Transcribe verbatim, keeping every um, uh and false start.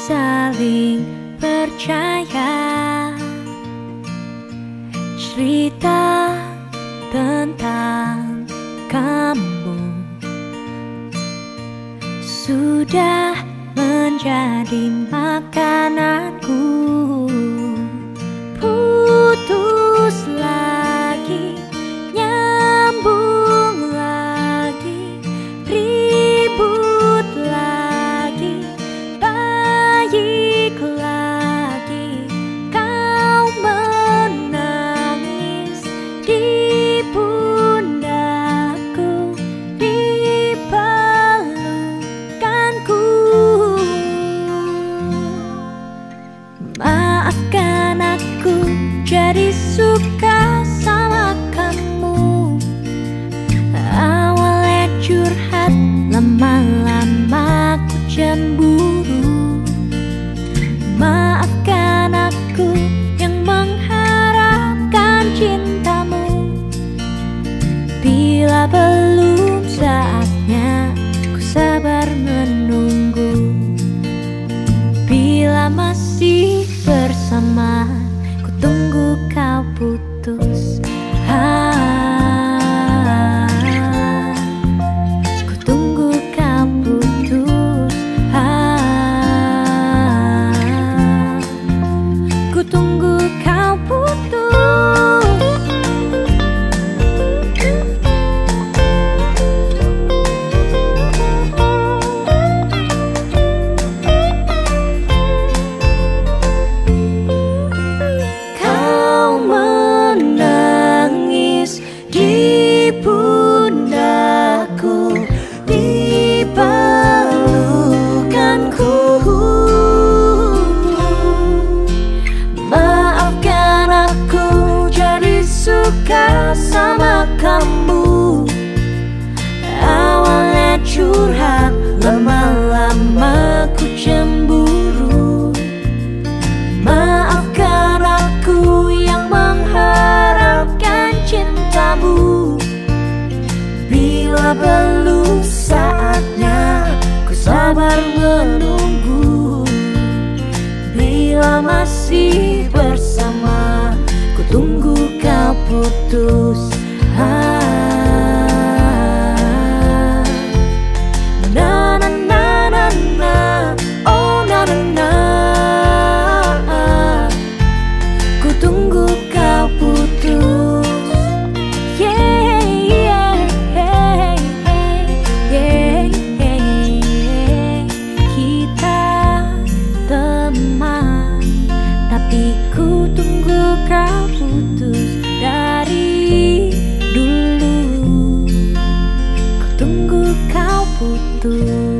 saling percaya. Cerita tentang kamu sudah menjadi makananku. Putus lagi, nyambung lagi, ribut lagi, baik lagi. Kau menangis di pundakku, di pelukanku. Maafkan aku jadi suka sama kamu. Awalnya curhat, lama-lama ku cemburu. Maafkan aku yang mengharapkan cintamu. Bila belum saatnya, ku sabar menunggu. Bila masih bersama, ku tunggu kau putus. Ah, ku tunggu kau putus. Ah, ku tunggu kau putus. Kau menangis di pundakku, di pelukanku. Maafkan aku jadi suka sama kamu. Awalnya curhat, lama-lama ku cemburu. Maafkan aku yang mengharapkan cintamu. Bila belum saatnya, ku sabar menunggu. Bila masih bersama, ku tunggu kau putus. Ah, na na na na na, oh na na na. Ku tunggu kau putus. Yeah, yeah, yeah, yeah, yeah. Kita teman, tapi ku tunggu kau putus dari dulu. Ku tunggu kau putus.